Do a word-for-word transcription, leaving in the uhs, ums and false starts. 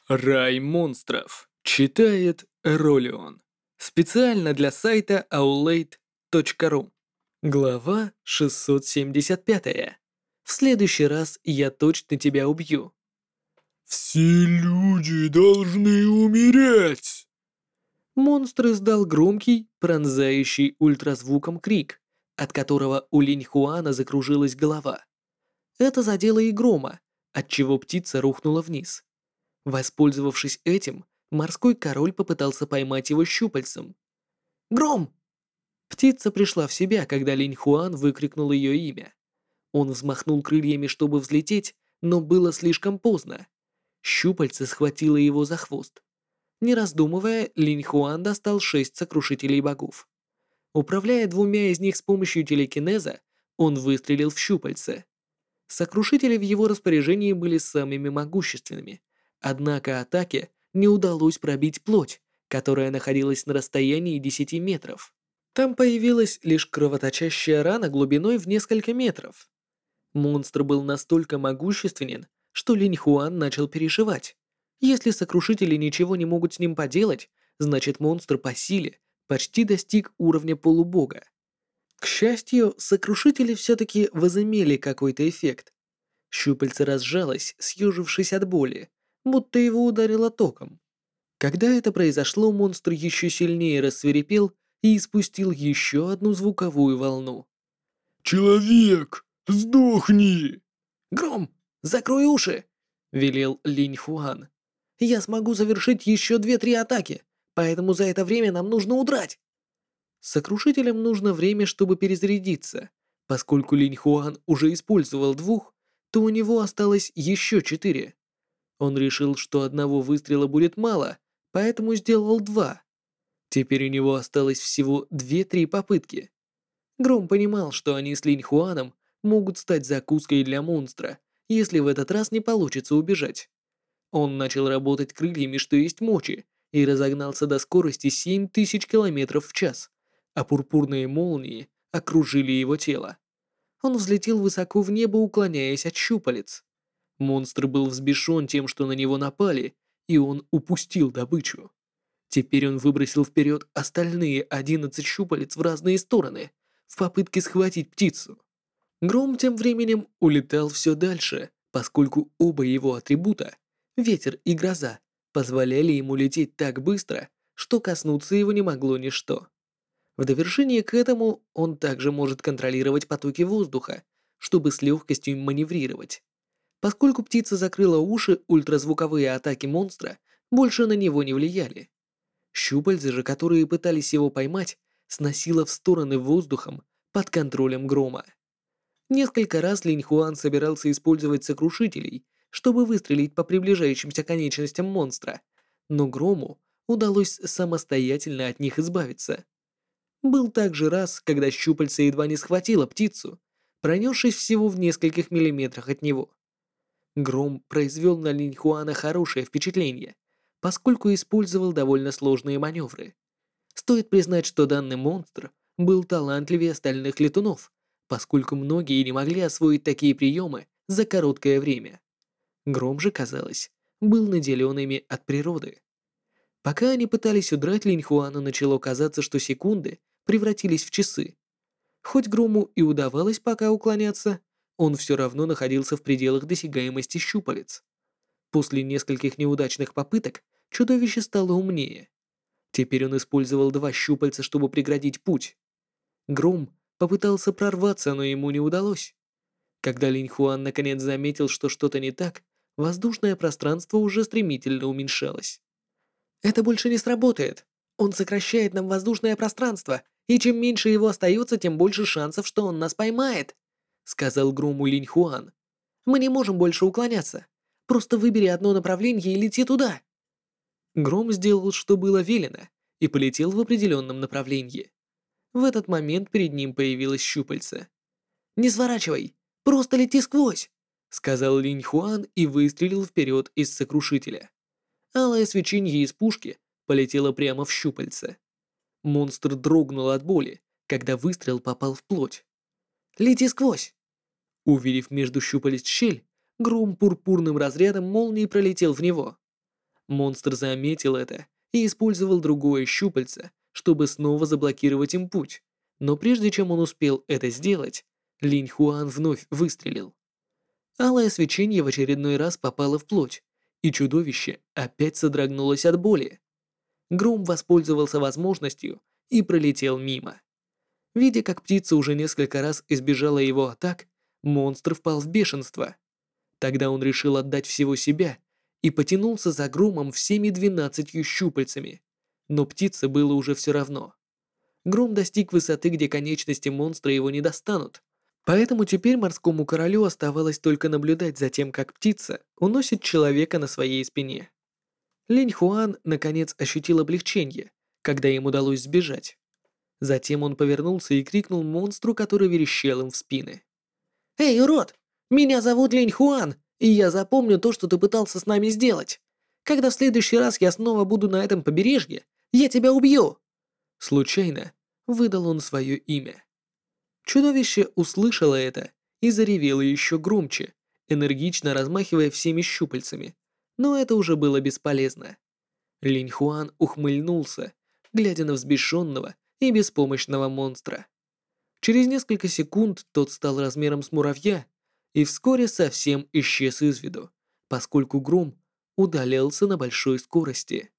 Рай монстров. Читает Ролион. Специально для сайта аулейт точка ру. Глава шестьсот семьдесят пять. В следующий раз я точно тебя убью. «Все люди должны умереть!» Монстр издал громкий, пронзающий ультразвуком крик, от которого у Линь Хуана закружилась голова. Это задело и Грома, отчего птица рухнула вниз. Воспользовавшись этим, морской король попытался поймать его щупальцем. «Гром!» Птица пришла в себя, когда Линь Хуан выкрикнул ее имя. Он взмахнул крыльями, чтобы взлететь, но было слишком поздно. Щупальце схватило его за хвост. Не раздумывая, Линь Хуан достал шесть сокрушителей богов. Управляя двумя из них с помощью телекинеза, он выстрелил в щупальце. Сокрушители в его распоряжении были самыми могущественными, однако атаке не удалось пробить плоть, которая находилась на расстоянии десяти метров. Там появилась лишь кровоточащая рана глубиной в несколько метров. Монстр был настолько могущественен, что Линь Хуан начал переживать. Если сокрушители ничего не могут с ним поделать, значит монстр по силе почти достиг уровня полубога. К счастью, сокрушители все-таки возымели какой-то эффект. Щупальце разжалось, съежившись от боли, будто его ударило током. Когда это произошло, монстр еще сильнее рассвирепел и испустил еще одну звуковую волну. «Человек, сдохни!» «Гром, закрой уши!» — велел Линь Хуан. «Я смогу завершить еще две-три атаки, поэтому за это время нам нужно удрать!» Сокрушителям нужно время, чтобы перезарядиться. Поскольку Линь Хуан уже использовал двух, то у него осталось еще четыре. Он решил, что одного выстрела будет мало, поэтому сделал два. Теперь у него осталось всего две-три попытки. Гром понимал, что они с Линь Хуаном могут стать закуской для монстра, если в этот раз не получится убежать. Он начал работать крыльями, что есть мочи, и разогнался до скорости семь тысяч километров в час, а пурпурные молнии окружили его тело. Он взлетел высоко в небо, уклоняясь от щупалец. Монстр был взбешен тем, что на него напали, и он упустил добычу. Теперь он выбросил вперед остальные одиннадцать щупалец в разные стороны, в попытке схватить птицу. Гром тем временем улетал все дальше, поскольку оба его атрибута, ветер и гроза, позволяли ему лететь так быстро, что коснуться его не могло ничто. В довершение к этому он также может контролировать потоки воздуха, чтобы с легкостью маневрировать. Поскольку птица закрыла уши, ультразвуковые атаки монстра больше на него не влияли. Щупальца же, которые пытались его поймать, сносило в стороны воздухом под контролем Грома. Несколько раз Линь Хуан собирался использовать сокрушителей, чтобы выстрелить по приближающимся конечностям монстра, но Грому удалось самостоятельно от них избавиться. Был также раз, когда щупальце едва не схватило птицу, пронесшись всего в нескольких миллиметрах от него. Гром произвел на Линь Хуана хорошее впечатление, поскольку использовал довольно сложные маневры. Стоит признать, что данный монстр был талантливее остальных летунов, поскольку многие не могли освоить такие приемы за короткое время. Гром же, казалось, был наделен ими от природы. Пока они пытались удрать, Линь Хуану начало казаться, что секунды превратились в часы. Хоть Грому и удавалось пока уклоняться, он все равно находился в пределах досягаемости щупалец. После нескольких неудачных попыток чудовище стало умнее. Теперь он использовал два щупальца, чтобы преградить путь. Гром попытался прорваться, но ему не удалось. Когда Линь Хуан наконец заметил, что что-то не так, воздушное пространство уже стремительно уменьшалось. «Это больше не сработает. Он сокращает нам воздушное пространство, и чем меньше его остается, тем больше шансов, что он нас поймает», сказал Грому Линь Хуан. «Мы не можем больше уклоняться. Просто выбери одно направление и лети туда». Гром сделал, что было велено, и полетел в определенном направлении. В этот момент перед ним появилось щупальце. «Не сворачивай, просто лети сквозь», сказал Линь Хуан и выстрелил вперед из сокрушителя. Алое свечение из пушки полетело прямо в щупальце. Монстр дрогнул от боли, когда выстрел попал в плоть. «Лети сквозь!» Увидев между щупалец щель, Гром пурпурным разрядом молнии пролетел в него. Монстр заметил это и использовал другое щупальце, чтобы снова заблокировать им путь. Но прежде чем он успел это сделать, Линь Хуан вновь выстрелил. Алое свечение в очередной раз попало в плоть, и чудовище опять содрогнулось от боли. Гром воспользовался возможностью и пролетел мимо. Видя, как птица уже несколько раз избежала его атак, монстр впал в бешенство. Тогда он решил отдать всего себя и потянулся за Громом всеми двенадцатью щупальцами. Но птице было уже все равно. Гром достиг высоты, где конечности монстра его не достанут. Поэтому теперь морскому королю оставалось только наблюдать за тем, как птица уносит человека на своей спине. Линь Хуан наконец ощутил облегчение, когда им удалось сбежать. Затем он повернулся и крикнул монстру, который верещал им в спины. «Эй, урод! Меня зовут Линь Хуан, и я запомню то, что ты пытался с нами сделать. Когда в следующий раз я снова буду на этом побережье, я тебя убью!» Случайно выдал он свое имя. Чудовище услышало это и заревело еще громче, энергично размахивая всеми щупальцами, но это уже было бесполезно. Линь Хуан ухмыльнулся, глядя на взбешенного и беспомощного монстра. Через несколько секунд тот стал размером с муравья и вскоре совсем исчез из виду, поскольку гром удалялся на большой скорости.